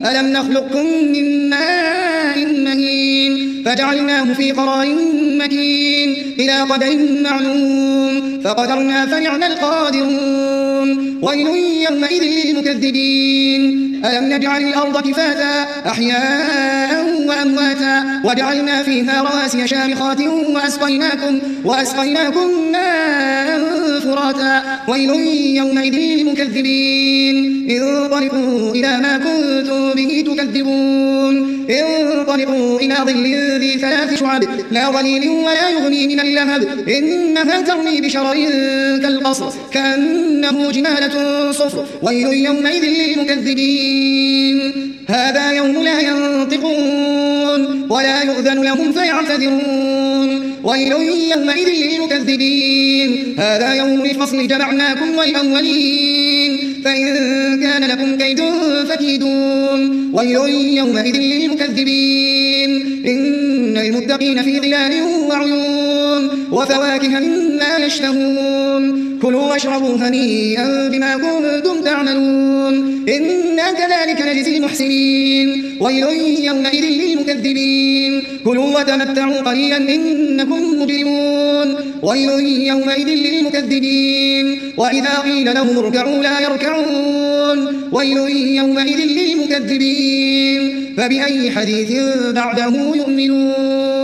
ألم نخلقكم من ماء مهين فجعلناه في قرار مكين إلى قدر معلوم فقدرنا فنعم القادرون. ويل يومئذ للمكذبين. ألم نجعل الأرض كفاتا أحياء وأمواتا وجعلنا فيها رواسي شامخات وأسقيناكم ماء فراتا. ويل يومئذ للمكذبين. انطلقوا إلى ما كنتم به تكذبون. انطلقوا إلى ظل ذي 3 شعب لا ظليل ولا يغني من اللهب إنها ترمي بشرر كالقصر كأنه جمالة صفر. ويل يومئذ للمكذبين. هذا يوم لا ينطقون ولا يؤذن لهم فيعتذرون. ويل يومئذ للمكذبين. هذا يوم الفصل جمعناكم والأولين فإن كان لكم كيد فكيدون. ويل يومئذ للمكذبين. إن المتقين في ظلال وعيون وفواكه مما يشتهون. كلوا واشربوا هنيئا بما كنتم تعملون إنا كذلك نجزي المحسنين. ويل يومئذ للمكذبين. كلوا وتمتعوا قليلا إنكم مجرمون. ويل يومئذ للمكذبين. وإذا قيل لهم اركعوا لا يركعون. ويل يومئذ للمكذبين. فبأي حديث بعده يؤمنون.